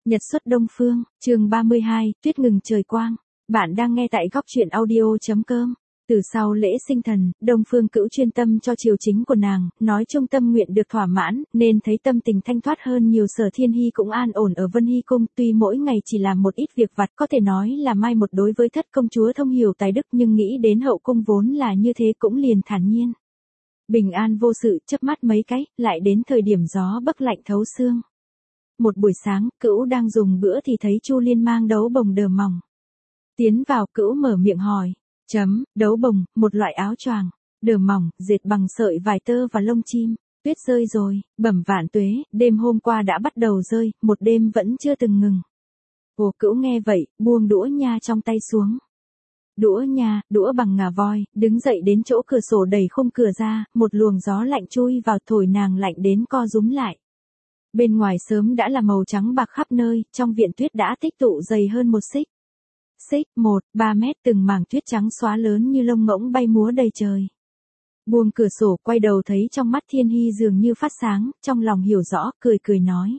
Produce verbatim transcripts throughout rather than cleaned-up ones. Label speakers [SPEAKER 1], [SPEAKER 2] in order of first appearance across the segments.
[SPEAKER 1] Nhật xuất Đông Phương, chương ba mươi hai, tuyết ngừng trời quang. Bạn đang nghe tại góc truyện audio.com. Từ sau lễ sinh thần, Đông Phương Cữu chuyên tâm cho triều chính của nàng, nói chung tâm nguyện được thỏa mãn, nên thấy tâm tình thanh thoát hơn nhiều. Sở Thiên Hy cũng an ổn ở Vân Hy Cung, tuy mỗi ngày chỉ làm một ít việc vặt, có thể nói là mai một đối với thất công chúa thông hiểu tài đức, nhưng nghĩ đến hậu cung vốn là như thế cũng liền thản nhiên. Bình an vô sự, chớp mắt mấy cái, lại đến thời điểm gió bấc lạnh thấu xương. Một buổi sáng, Cữu đang dùng bữa thì thấy Chu Liên mang đấu bồng đờ mỏng. Tiến vào, Cữu mở miệng hỏi. Chấm, đấu bồng, một loại áo choàng, đờ mỏng, dệt bằng sợi vải tơ và lông chim. Tuyết rơi rồi, bẩm vạn tuế, đêm hôm qua đã bắt đầu rơi, một đêm vẫn chưa từng ngừng. Ồ, Cữu nghe vậy, buông đũa nha trong tay xuống. Đũa nha, đũa bằng ngà voi, đứng dậy đến chỗ cửa sổ đẩy khung cửa ra, một luồng gió lạnh chui vào thổi nàng lạnh đến co rúm lại. Bên ngoài sớm đã là màu trắng bạc khắp nơi, trong viện tuyết đã tích tụ dày hơn một xích. Xích, một, ba mét, từng mảng tuyết trắng xóa lớn như lông ngỗng bay múa đầy trời. Buông cửa sổ quay đầu thấy trong mắt Thiên Hy dường như phát sáng, trong lòng hiểu rõ, cười cười nói.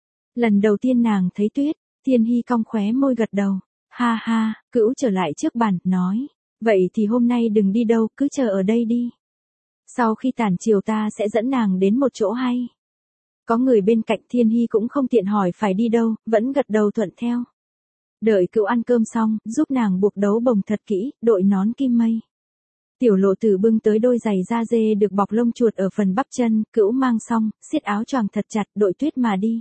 [SPEAKER 1] Lần đầu tiên nàng thấy tuyết, Thiên Hy cong khóe môi gật đầu. Ha ha, Cữu trở lại trước bàn, nói. Vậy thì hôm nay đừng đi đâu, cứ chờ ở đây đi. Sau khi tản chiều ta sẽ dẫn nàng đến một chỗ hay. Có người bên cạnh, Thiên Hy cũng không tiện hỏi phải đi đâu, vẫn gật đầu thuận theo. Đợi Cữu ăn cơm xong, giúp nàng buộc đấu bồng thật kỹ, đội nón kim mây. Tiểu Lộ Tử bưng tới đôi giày da dê được bọc lông chuột ở phần bắp chân, Cữu mang xong, siết áo choàng thật chặt, đội tuyết mà đi.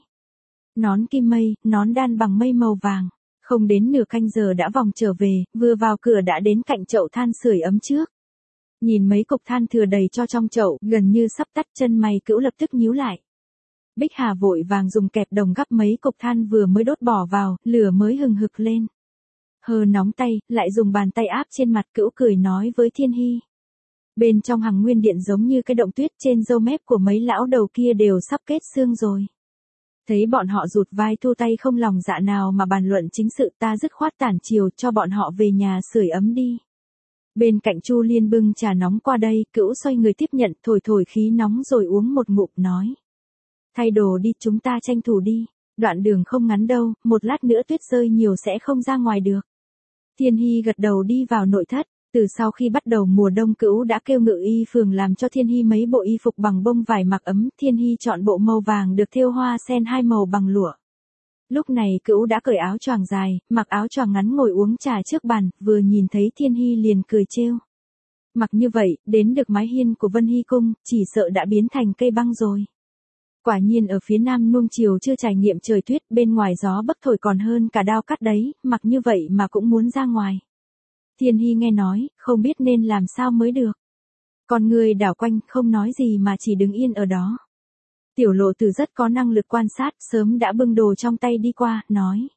[SPEAKER 1] Nón kim mây, nón đan bằng mây màu vàng. Không đến nửa canh giờ đã vòng trở về, vừa vào cửa đã đến cạnh chậu than sưởi ấm trước. Nhìn mấy cục than thừa đầy cho trong chậu, gần như sắp tắt, chân mày Cữu lập tức nhíu lại. Bích Hà vội vàng dùng kẹp đồng gắp mấy cục than vừa mới đốt bỏ vào, lửa mới hừng hực lên. Hờ nóng tay, lại dùng bàn tay áp trên mặt, Cữu cười nói với Thiên Hy. Bên trong Hằng Nguyên Điện giống như cái động tuyết, trên râu mép của mấy lão đầu kia đều sắp kết xương rồi. Thấy bọn họ rụt vai thu tay không lòng dạ nào mà bàn luận chính sự, ta dứt khoát tản chiều cho bọn họ về nhà sưởi ấm đi. Bên cạnh Chu Liên bưng trà nóng qua đây, Cữu xoay người tiếp nhận, thổi thổi khí nóng rồi uống một ngụm, nói. Thay đồ đi, chúng ta tranh thủ đi. Đoạn đường không ngắn đâu, một lát nữa tuyết rơi nhiều sẽ không ra ngoài được. Thiên Hy gật đầu đi vào nội thất. Từ sau khi bắt đầu mùa đông, Cữu đã kêu Ngự Y phường làm cho Thiên Hy mấy bộ y phục bằng bông vải mặc ấm. Thiên Hy chọn bộ màu vàng được thêu hoa sen hai màu bằng lụa. Lúc này Cữu đã cởi áo choàng dài, mặc áo choàng ngắn ngồi uống trà trước bàn, vừa nhìn thấy Thiên Hy liền cười trêu. Mặc như vậy, đến được mái hiên của Vân Hy Cung, chỉ sợ đã biến thành cây băng rồi. Quả nhiên ở phía nam nuông chiều chưa trải nghiệm trời tuyết, bên ngoài gió bấc thổi còn hơn cả đao cắt đấy, mặc như vậy mà cũng muốn ra ngoài. Thiên Hy nghe nói, không biết nên làm sao mới được. Còn người đảo quanh, không nói gì mà chỉ đứng yên ở đó. Tiểu Lộ Tử rất có năng lực quan sát, sớm đã bưng đồ trong tay đi qua, nói.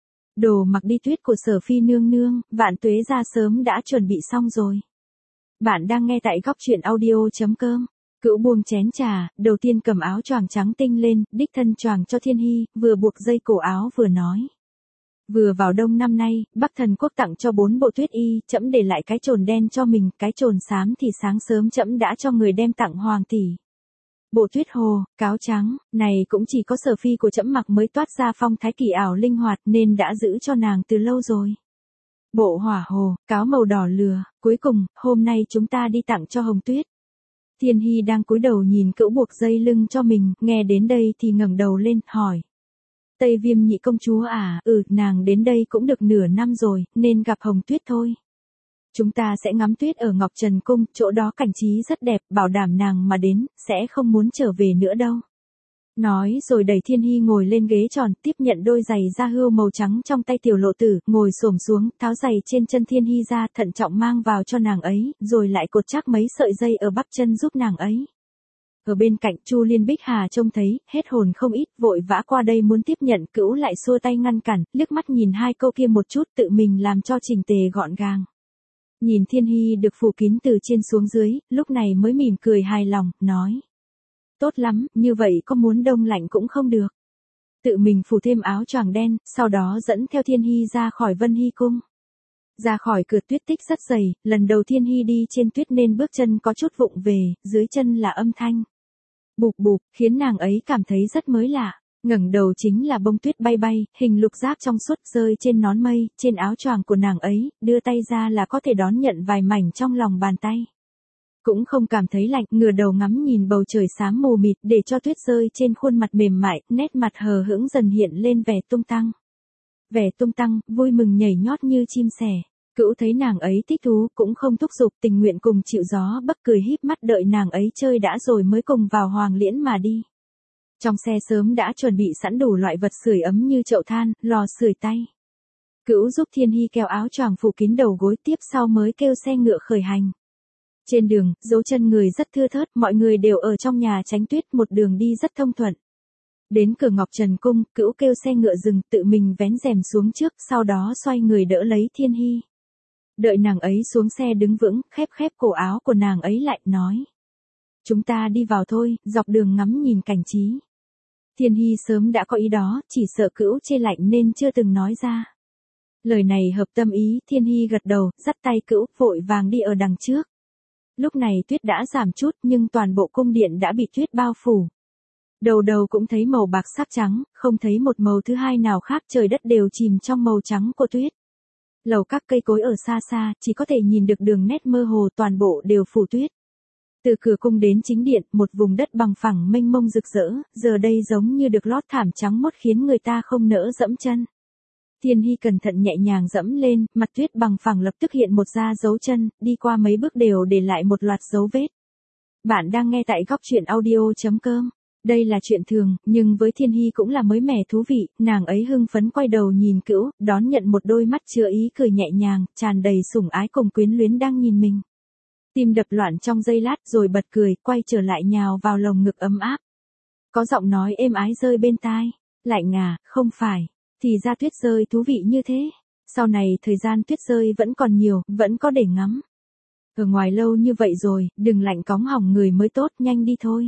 [SPEAKER 1] Đồ mặc đi tuyết của Sở Phi nương nương, Vạn Tuế ra sớm đã chuẩn bị xong rồi. Bạn đang nghe tại góc truyện audio.com. Cữu buông chén trà, đầu tiên cầm áo choàng trắng tinh lên, đích thân choàng cho Thiên Hy, vừa buộc dây cổ áo vừa nói. Vừa vào đông năm nay, Bắc Thần Quốc tặng cho bốn bộ tuyết y, trẫm để lại cái trồn đen cho mình, cái trồn xám thì sáng sớm trẫm đã cho người đem tặng hoàng tỷ. Bộ tuyết hồ, cáo trắng, này cũng chỉ có Sở Phi của trẫm mặc mới toát ra phong thái kỳ ảo linh hoạt nên đã giữ cho nàng từ lâu rồi. Bộ hỏa hồ, cáo màu đỏ lửa, cuối cùng, hôm nay chúng ta đi tặng cho Hồng Tuyết. Thiên Hy đang cúi đầu nhìn Cữu buộc dây lưng cho mình, nghe đến đây thì ngẩng đầu lên, hỏi. Tây Viêm nhị công chúa à, ừ, nàng đến đây cũng được nửa năm rồi, nên gặp Hồng Tuyết thôi. Chúng ta sẽ ngắm tuyết ở Ngọc Trần Cung, chỗ đó cảnh trí rất đẹp, bảo đảm nàng mà đến, sẽ không muốn trở về nữa đâu. Nói rồi đẩy Thiên Hy ngồi lên ghế tròn, tiếp nhận đôi giày da hươu màu trắng trong tay Tiểu Lộ Tử, ngồi xổm xuống, tháo giày trên chân Thiên Hy ra, thận trọng mang vào cho nàng ấy, rồi lại cột chắc mấy sợi dây ở bắp chân giúp nàng ấy. Ở bên cạnh, Chu Liên Bích Hà trông thấy, hết hồn không ít, vội vã qua đây muốn tiếp nhận, Cữu lại xua tay ngăn cản, liếc mắt nhìn hai câu kia một chút, tự mình làm cho chỉnh tề gọn gàng. Nhìn Thiên Hy được phủ kín từ trên xuống dưới, lúc này mới mỉm cười hài lòng, nói. Tốt lắm, như vậy có muốn đông lạnh cũng không được. Tự mình phủ thêm áo choàng đen, sau đó dẫn theo Thiên Hy ra khỏi Vân Hy Cung. Ra khỏi cửa tuyết tích rất dày, lần đầu Thiên Hy đi trên tuyết nên bước chân có chút vụng về, dưới chân là âm thanh. Bụp bụp, khiến nàng ấy cảm thấy rất mới lạ. Ngẩng đầu chính là bông tuyết bay bay, hình lục giác trong suốt rơi trên nón mây, trên áo choàng của nàng ấy, đưa tay ra là có thể đón nhận vài mảnh trong lòng bàn tay. Cũng không cảm thấy lạnh, ngửa đầu ngắm nhìn bầu trời xám mù mịt để cho tuyết rơi trên khuôn mặt mềm mại, nét mặt hờ hững dần hiện lên vẻ tung tăng. Vẻ tung tăng, vui mừng nhảy nhót như chim sẻ. Cữu thấy nàng ấy thích thú, cũng không thúc giục, tình nguyện cùng chịu gió bấc cười híp mắt đợi nàng ấy chơi đã rồi mới cùng vào Hoàng Liễn mà đi. Trong xe sớm đã chuẩn bị sẵn đủ loại vật sưởi ấm như chậu than, lò sưởi tay. Cữu giúp Thiên Hy kéo áo choàng phủ kín đầu gối, tiếp sau mới kêu xe ngựa khởi hành. Trên đường, dấu chân người rất thưa thớt, mọi người đều ở trong nhà tránh tuyết, một đường đi rất thông thuận. Đến cửa Ngọc Trần Cung, Cữu kêu xe ngựa dừng, tự mình vén rèm xuống trước, sau đó xoay người đỡ lấy Thiên Hy. Đợi nàng ấy xuống xe đứng vững, khép khép cổ áo của nàng ấy lại, nói. Chúng ta đi vào thôi, dọc đường ngắm nhìn cảnh trí. Thiên Hy sớm đã có ý đó, chỉ sợ Cữu chê lạnh nên chưa từng nói ra. Lời này hợp tâm ý, Thiên Hy gật đầu, dắt tay Cữu, vội vàng đi ở đằng trước. Lúc này tuyết đã giảm chút nhưng toàn bộ cung điện đã bị tuyết bao phủ. Đầu đầu cũng thấy màu bạc sáp trắng, không thấy một màu thứ hai nào khác, trời đất đều chìm trong màu trắng của tuyết. Lầu các cây cối ở xa xa, chỉ có thể nhìn được đường nét mơ hồ, toàn bộ đều phủ tuyết. Từ cửa cung đến chính điện, một vùng đất bằng phẳng mênh mông rực rỡ, giờ đây giống như được lót thảm trắng mốt khiến người ta không nỡ dẫm chân. Thiên Hy cẩn thận nhẹ nhàng dẫm lên, mặt tuyết bằng phẳng lập tức hiện một ra dấu chân, đi qua mấy bước đều để lại một loạt dấu vết. Bạn đang nghe tại góc truyện audio chấm com. Đây là chuyện thường, nhưng với Thiên Hy cũng là mới mẻ thú vị, nàng ấy hưng phấn quay đầu nhìn Cữu, đón nhận một đôi mắt chứa ý cười nhẹ nhàng, tràn đầy sủng ái cùng quyến luyến đang nhìn mình. Tim đập loạn trong giây lát rồi bật cười, quay trở lại nhào vào lồng ngực ấm áp. Có giọng nói êm ái rơi bên tai. Lạnh à, không phải. Thì ra tuyết rơi thú vị như thế. Sau này thời gian tuyết rơi vẫn còn nhiều, vẫn có để ngắm. Ở ngoài lâu như vậy rồi, đừng lạnh cóng hỏng người mới tốt, nhanh đi thôi.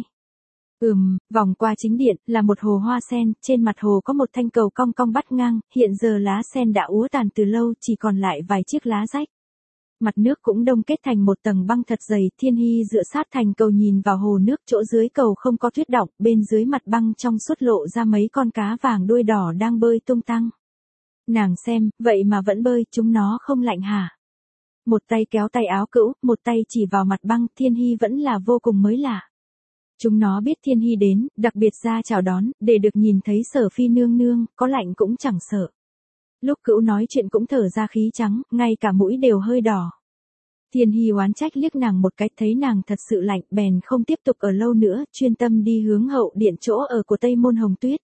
[SPEAKER 1] Ừm, vòng qua chính điện, là một hồ hoa sen, trên mặt hồ có một thanh cầu cong cong bắt ngang, hiện giờ lá sen đã úa tàn từ lâu, chỉ còn lại vài chiếc lá rách. Mặt nước cũng đông kết thành một tầng băng thật dày, Thiên Hy dựa sát thành cầu nhìn vào hồ nước, chỗ dưới cầu không có tuyết đọng, bên dưới mặt băng trong suốt lộ ra mấy con cá vàng đuôi đỏ đang bơi tung tăng. Nàng xem, vậy mà vẫn bơi, chúng nó không lạnh hả? Một tay kéo tay áo Cữu, một tay chỉ vào mặt băng, Thiên Hy vẫn là vô cùng mới lạ. Chúng nó biết Thiên Hy đến, đặc biệt ra chào đón, để được nhìn thấy Sở Phi nương nương, có lạnh cũng chẳng sợ. Lúc Cữu nói chuyện cũng thở ra khí trắng, ngay cả mũi đều hơi đỏ. Thiên Hy oán trách liếc nàng một cái, thấy nàng thật sự lạnh, bèn không tiếp tục ở lâu nữa, chuyên tâm đi hướng hậu điện chỗ ở của Tây Môn Hồng Tuyết.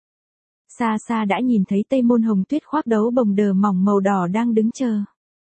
[SPEAKER 1] Xa xa đã nhìn thấy Tây Môn Hồng Tuyết khoác đấu bồng đờ mỏng màu đỏ đang đứng chờ.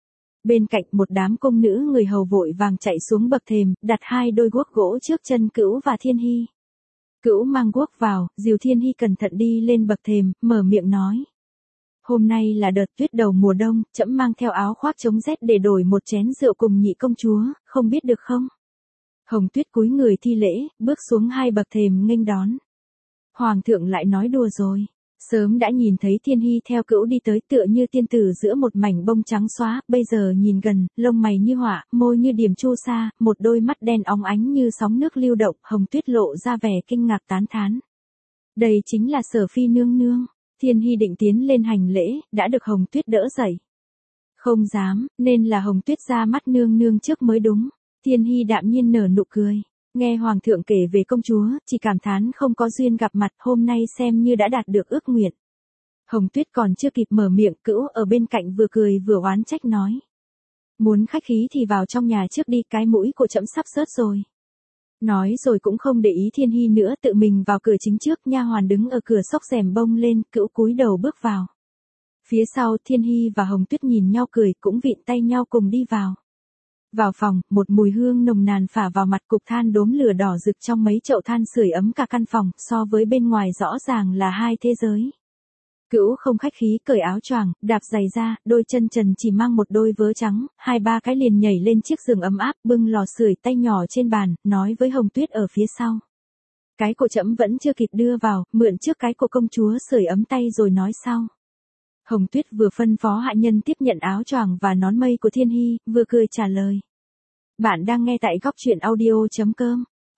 [SPEAKER 1] Bên cạnh một đám công nữ người hầu vội vàng chạy xuống bậc thềm, đặt hai đôi guốc gỗ trước chân Cữu và Thiên Hy. Cữu mang guốc vào, dìu Thiên Hy cẩn thận đi lên bậc thềm, mở miệng nói. Hôm nay là đợt tuyết đầu mùa đông, trẫm mang theo áo khoác chống rét để đổi một chén rượu cùng nhị công chúa, không biết được không? Hồng Tuyết cúi người thi lễ, bước xuống hai bậc thềm nghênh đón. Hoàng thượng lại nói đùa rồi. Sớm đã nhìn thấy Thiên Hy theo Cữu đi tới, tựa như tiên tử giữa một mảnh bông trắng xóa, bây giờ nhìn gần, lông mày như họa, môi như điểm chu sa, một đôi mắt đen óng ánh như sóng nước lưu động, Hồng Tuyết lộ ra vẻ kinh ngạc tán thán. Đây chính là Sở Phi nương nương. Thiên Hy định tiến lên hành lễ, đã được Hồng Tuyết đỡ dậy. Không dám, nên là Hồng Tuyết ra mắt nương nương trước mới đúng. Thiên Hy đạm nhiên nở nụ cười. Nghe Hoàng thượng kể về công chúa, chỉ cảm thán không có duyên gặp mặt, hôm nay xem như đã đạt được ước nguyện. Hồng Tuyết còn chưa kịp mở miệng, Cữu ở bên cạnh vừa cười vừa oán trách nói. Muốn khách khí thì vào trong nhà trước đi, cái mũi của trẫm sắp sớt rồi. Nói rồi cũng không để ý Thiên Hy nữa, tự mình vào cửa chính trước, nha hoàn đứng ở cửa xốc rèm bông lên, Cữu cúi đầu bước vào. Phía sau Thiên Hy và Hồng Tuyết nhìn nhau cười, cũng vịn tay nhau cùng đi vào. Vào phòng, một mùi hương nồng nàn phả vào mặt, cục than đốm lửa đỏ rực trong mấy chậu than sưởi ấm cả căn phòng, so với bên ngoài rõ ràng là hai thế giới. Cữu không khách khí cởi áo choàng, đạp giày ra, đôi chân trần chỉ mang một đôi vớ trắng, hai ba cái liền nhảy lên chiếc giường ấm áp, bưng lò sưởi tay nhỏ trên bàn, nói với Hồng Tuyết ở phía sau. Cái của trẫm vẫn chưa kịp đưa vào, mượn trước cái của công chúa sưởi ấm tay rồi nói sau. Hồng Tuyết vừa phân phó hạ nhân tiếp nhận áo choàng và nón mây của Thiên Hy, vừa cười trả lời. Bạn đang nghe tại góc truyện audio chấm com.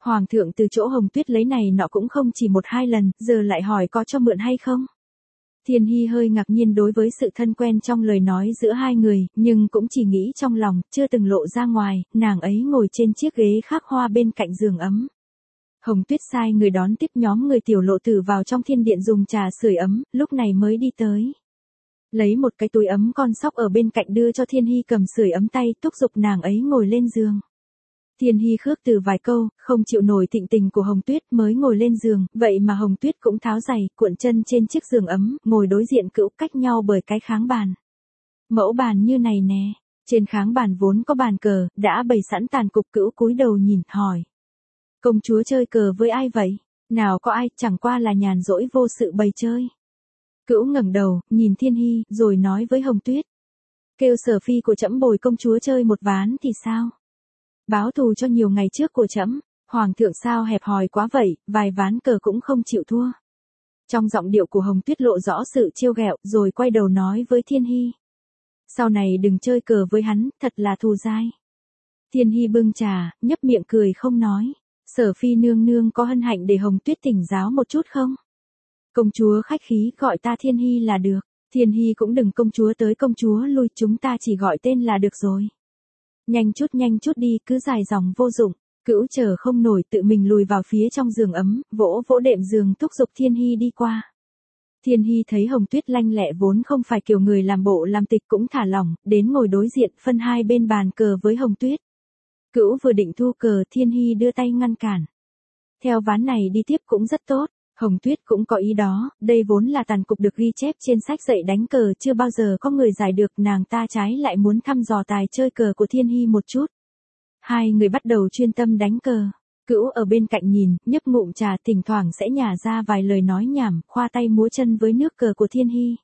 [SPEAKER 1] Hoàng thượng từ chỗ Hồng Tuyết lấy này nọ cũng không chỉ một hai lần, giờ lại hỏi có cho mượn hay không. Thiên Hy hơi ngạc nhiên đối với sự thân quen trong lời nói giữa hai người, nhưng cũng chỉ nghĩ trong lòng, chưa từng lộ ra ngoài, nàng ấy ngồi trên chiếc ghế khắc hoa bên cạnh giường ấm. Hồng Tuyết sai người đón tiếp nhóm người tiểu lộ tử vào trong thiên điện dùng trà sưởi ấm, lúc này mới đi tới. Lấy một cái túi ấm con sóc ở bên cạnh đưa cho Thiên Hy cầm sưởi ấm tay, thúc giục nàng ấy ngồi lên giường. Thiên Hy khước từ vài câu, không chịu nổi thịnh tình của Hồng Tuyết mới ngồi lên giường, vậy mà Hồng Tuyết cũng tháo giày, cuộn chân trên chiếc giường ấm, ngồi đối diện Cữu cách nhau bởi cái kháng bàn. Mẫu bàn như này nè, trên kháng bàn vốn có bàn cờ, đã bày sẵn tàn cục. Cữu cúi đầu nhìn, hỏi. Công chúa chơi cờ với ai vậy? Nào có ai, chẳng qua là nhàn rỗi vô sự bày chơi. Cữu ngẩng đầu, nhìn Thiên Hy, rồi nói với Hồng Tuyết. Kêu Sở phi của trẫm bồi công chúa chơi một ván thì sao? Báo thù cho nhiều ngày trước của trẫm. Hoàng thượng sao hẹp hòi quá vậy, vài ván cờ cũng không chịu thua. Trong giọng điệu của Hồng Tuyết lộ rõ sự trêu ghẹo, rồi quay đầu nói với Thiên Hy. Sau này đừng chơi cờ với hắn, thật là thù dai. Thiên Hy bưng trà, nhấp miệng cười không nói. Sở phi nương nương có hân hạnh để Hồng Tuyết thỉnh giáo một chút không? Công chúa khách khí, gọi ta Thiên Hy là được. Thiên Hy cũng đừng công chúa tới công chúa lui, chúng ta chỉ gọi tên là được rồi. Nhanh chút nhanh chút đi, cứ dài dòng vô dụng. Cữu chờ không nổi, tự mình lùi vào phía trong giường ấm, vỗ vỗ đệm giường thúc giục Thiên Hy đi qua. Thiên Hy thấy Hồng Tuyết lanh lẹ vốn không phải kiểu người làm bộ làm tịch cũng thả lỏng, đến ngồi đối diện phân hai bên bàn cờ với Hồng Tuyết. Cữu vừa định thu cờ, Thiên Hy đưa tay ngăn cản. Theo ván này đi tiếp cũng rất tốt. Hồng Tuyết cũng có ý đó, đây vốn là tàn cục được ghi chép trên sách dạy đánh cờ, chưa bao giờ có người giải được, nàng ta trái lại muốn thăm dò tài chơi cờ của Thiên Hy một chút. Hai người bắt đầu chuyên tâm đánh cờ. Cữu ở bên cạnh nhìn, nhấp ngụm trà, thỉnh thoảng sẽ nhả ra vài lời nói nhảm, khoa tay múa chân với nước cờ của Thiên Hy.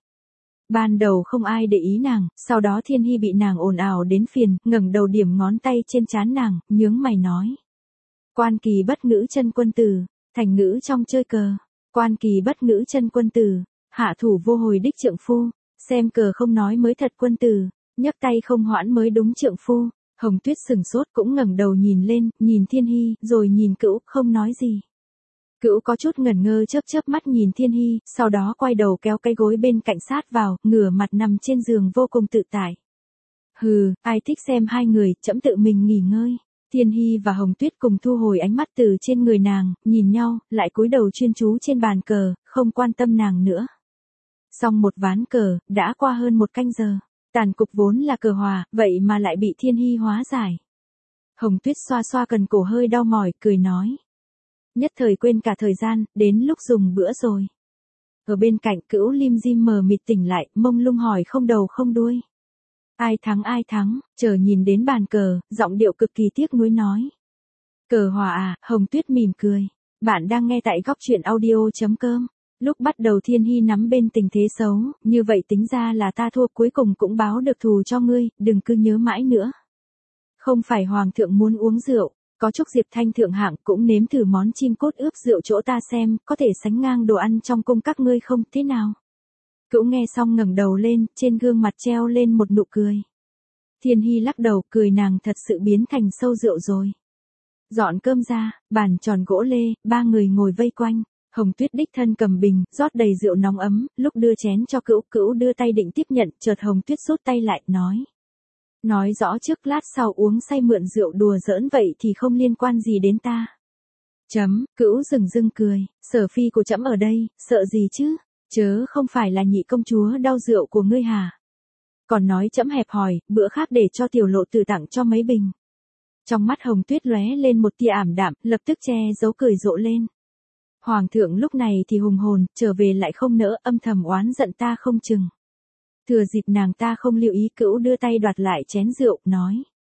[SPEAKER 1] Ban đầu không ai để ý nàng, sau đó Thiên Hy bị nàng ồn ào đến phiền, ngẩng đầu điểm ngón tay trên trán nàng, nhướng mày nói. Quan kỳ bất ngữ chân quân tử, thành ngữ trong chơi cờ. Quan kỳ bất ngữ chân quân tử, hạ thủ vô hồi đích trượng phu, xem cờ không nói mới thật quân tử, nhấc tay không hoãn mới đúng trượng phu. Hồng Tuyết sừng sốt cũng ngẩng đầu nhìn lên, nhìn Thiên Hy, rồi nhìn Cữu, không nói gì. Cữu có chút ngẩn ngơ chớp chớp mắt nhìn Thiên Hy, sau đó quay đầu kéo cái gối bên cạnh sát vào, ngửa mặt nằm trên giường vô cùng tự tại. Hừ, ai thích xem hai người, trẫm tự mình nghỉ ngơi. Thiên Hy và Hồng Tuyết cùng thu hồi ánh mắt từ trên người nàng, nhìn nhau, lại cúi đầu chuyên chú trên bàn cờ, không quan tâm nàng nữa. Xong một ván cờ, đã qua hơn một canh giờ. Tàn cục vốn là cờ hòa, vậy mà lại bị Thiên Hy hóa giải. Hồng Tuyết xoa xoa cần cổ hơi đau mỏi, cười nói. Nhất thời quên cả thời gian, đến lúc dùng bữa rồi. Ở bên cạnh Cữu lim dim mờ mịt tỉnh lại, mông lung hỏi không đầu không đuôi. Ai thắng ai thắng, chờ nhìn đến bàn cờ, giọng điệu cực kỳ tiếc nuối nói. Cờ hòa à, Hồng Tuyết mỉm cười. Bạn đang nghe tại góc truyện audio chấm com. Lúc bắt đầu Thiên Hy nắm bên tình thế xấu, như vậy tính ra là ta thua, cuối cùng cũng báo được thù cho ngươi, đừng cứ nhớ mãi nữa. Không phải Hoàng thượng muốn uống rượu, có chúc Diệp Thanh thượng hạng cũng nếm thử món chim cốt ướp rượu chỗ ta xem, có thể sánh ngang đồ ăn trong cung các ngươi không, thế nào? Cữu nghe xong ngẩng đầu lên, trên gương mặt treo lên một nụ cười. Thiên Hy lắc đầu, cười nàng thật sự biến thành sâu rượu rồi. Dọn cơm ra, bàn tròn gỗ lê, ba người ngồi vây quanh. Hồng Tuyết đích thân cầm bình, rót đầy rượu nóng ấm, lúc đưa chén cho Cữu, Cữu đưa tay định tiếp nhận, chợt Hồng Tuyết rút tay lại, nói. Nói rõ trước lát sau uống say mượn rượu đùa giỡn vậy thì không liên quan gì đến ta. Chấm, Cữu dừng dưng cười, Sở phi của trẫm ở đây, sợ gì chứ, chớ không phải là nhị công chúa đau rượu của ngươi hả? Còn nói trẫm hẹp hòi, bữa khác để cho tiểu lộ tử tặng cho mấy bình. Trong mắt Hồng Tuyết lóe lên một tia ảm đạm, lập tức che giấu cười rộ lên. Hoàng thượng lúc này thì hùng hồn, trở về lại không nỡ, âm thầm oán giận ta không chừng. Thừa dịp nàng ta không lưu ý, Cữu đưa tay đoạt lại chén rượu, nói.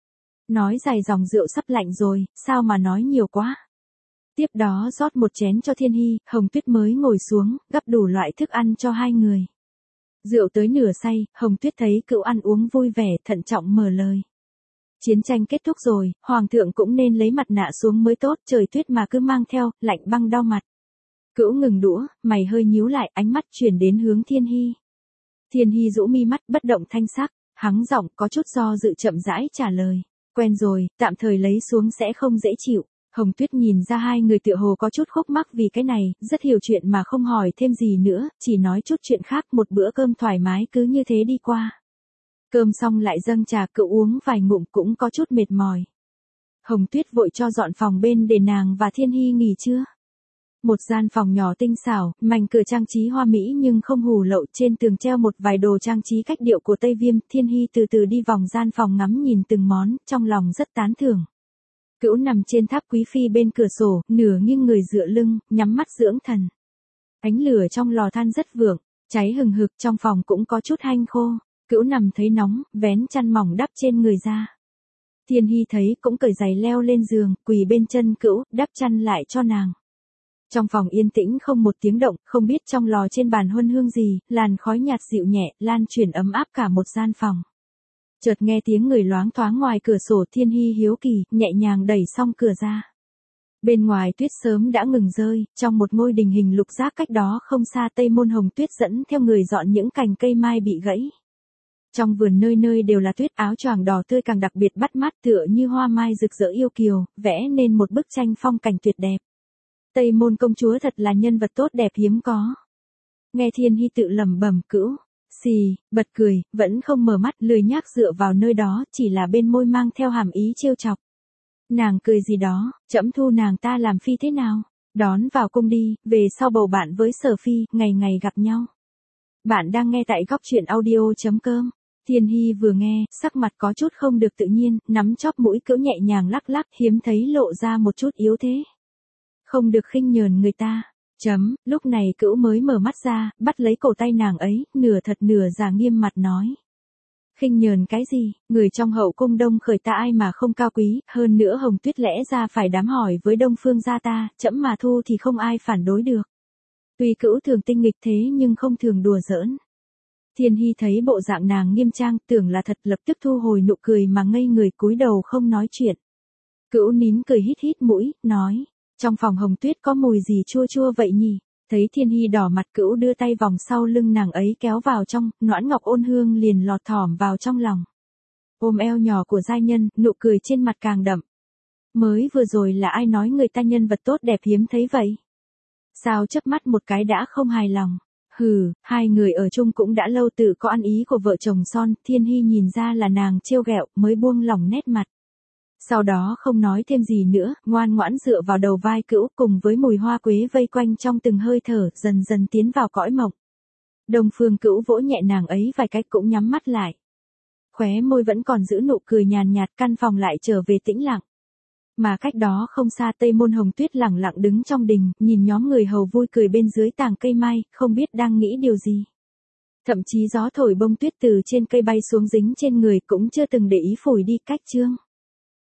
[SPEAKER 1] Nói dài dòng rượu sắp lạnh rồi, sao mà nói nhiều quá. Tiếp đó rót một chén cho Thiên Hy, Hồng Tuyết mới ngồi xuống, gắp đủ loại thức ăn cho hai người. Rượu tới nửa say, Hồng Tuyết thấy Cữu ăn uống vui vẻ, thận trọng mở lời. Chiến tranh kết thúc rồi, Hoàng thượng cũng nên lấy mặt nạ xuống mới tốt, trời tuyết mà cứ mang theo, lạnh băng đau mặt. Cữu ngừng đũa, mày hơi nhíu lại, ánh mắt chuyển đến hướng Thiên Hy. Thiên Hy rũ mi mắt, bất động thanh sắc, hắng giọng có chút do dự chậm rãi trả lời. Quen rồi, tạm thời lấy xuống sẽ không dễ chịu. Hồng Tuyết nhìn ra hai người tựa hồ có chút khúc mắc vì cái này, rất hiểu chuyện mà không hỏi thêm gì nữa, chỉ nói chút chuyện khác, một bữa cơm thoải mái cứ như thế đi qua. Cơm xong lại dâng trà, cậu uống vài ngụm cũng có chút mệt mỏi. Hồng Tuyết vội cho dọn phòng bên để nàng và Thiên Hy nghỉ trưa. Một gian phòng nhỏ tinh xảo, mảnh cửa trang trí hoa mỹ nhưng không hù lậu, trên tường treo một vài đồ trang trí cách điệu của Tây Viêm. Thiên Hy từ từ đi vòng gian phòng ngắm nhìn từng món, trong lòng rất tán thưởng. Cữu nằm trên tháp quý phi bên cửa sổ, nửa nghiêng người dựa lưng, nhắm mắt dưỡng thần. Ánh lửa trong lò than rất vượng, cháy hừng hực, trong phòng cũng có chút hanh khô. Cữu nằm thấy nóng, vén chăn mỏng đắp trên người ra. Thiên Hy thấy cũng cởi giày leo lên giường, quỳ bên chân Cữu, đắp chăn lại cho nàng. Trong phòng yên tĩnh không một tiếng động, không biết trong lò trên bàn huân hương gì, làn khói nhạt dịu nhẹ, lan truyền ấm áp cả một gian phòng. Chợt nghe tiếng người loáng thoáng ngoài cửa sổ. Thiên Hy hiếu kỳ, nhẹ nhàng đẩy xong cửa ra. Bên ngoài tuyết sớm đã ngừng rơi, trong một ngôi đình hình lục giác cách đó không xa Tây Môn Hồng Tuyết dẫn theo người dọn những cành cây mai bị gãy. Trong vườn nơi nơi đều là tuyết, áo choàng đỏ tươi càng đặc biệt bắt mắt, tựa như hoa mai rực rỡ yêu kiều, vẽ nên một bức tranh phong cảnh tuyệt đẹp. Tây Môn công chúa thật là nhân vật tốt đẹp hiếm có. Nghe Thiên Hy tự lẩm bẩm. Cữu xì, bật cười, vẫn không mở mắt, lười nhác dựa vào nơi đó, chỉ là bên môi mang theo hàm ý trêu chọc. Nàng cười gì đó, trẫm thu nàng ta làm phi thế nào? Đón vào cung đi, về sau bầu bạn với Sở Phi, ngày ngày gặp nhau. Bạn đang nghe tại góc truyện audio chấm com. Thiên Hy vừa nghe, sắc mặt có chút không được tự nhiên, nắm chóp mũi Cữu nhẹ nhàng lắc lắc, hiếm thấy lộ ra một chút yếu thế. Không được khinh nhờn người ta. Chấm, lúc này Cữu mới mở mắt ra, bắt lấy cổ tay nàng ấy, nửa thật nửa giả nghiêm mặt nói. Khinh nhờn cái gì, người trong hậu cung Đông Khởi ta ai mà không cao quý, hơn nữa Hồng Tuyết lẽ ra phải đám hỏi với Đông Phương gia ta, chấm mà thu thì không ai phản đối được. Tuy Cữu thường tinh nghịch thế nhưng không thường đùa giỡn. Thiên Hy thấy bộ dạng nàng nghiêm trang, tưởng là thật, lập tức thu hồi nụ cười mà ngây người cúi đầu không nói chuyện. Cữu nín cười hít hít mũi, nói. Trong phòng Hồng Tuyết có mùi gì chua chua vậy nhỉ? Thấy Thiên Hy đỏ mặt, Cữu đưa tay vòng sau lưng nàng ấy kéo vào trong, noãn ngọc ôn hương liền lọt thỏm vào trong lòng. Ôm eo nhỏ của giai nhân, nụ cười trên mặt càng đậm. Mới vừa rồi là ai nói người ta nhân vật tốt đẹp hiếm thấy vậy? Sao chớp mắt một cái đã không hài lòng? Hừ, hai người ở chung cũng đã lâu, tự có ăn ý của vợ chồng son. Thiên Hy nhìn ra là nàng trêu ghẹo, mới buông lỏng nét mặt. Sau đó không nói thêm gì nữa, ngoan ngoãn dựa vào đầu vai Cữu, cùng với mùi hoa quế vây quanh trong từng hơi thở, dần dần tiến vào cõi mộng. Đông Phương Cữu vỗ nhẹ nàng ấy vài cái, cũng nhắm mắt lại. Khóe môi vẫn còn giữ nụ cười nhàn nhạt, căn phòng lại trở về tĩnh lặng. Mà cách đó không xa Tây Môn Hồng Tuyết lẳng lặng đứng trong đình, nhìn nhóm người hầu vui cười bên dưới tàng cây mai, không biết đang nghĩ điều gì. Thậm chí gió thổi bông tuyết từ trên cây bay xuống dính trên người cũng chưa từng để ý phủi đi cách chương.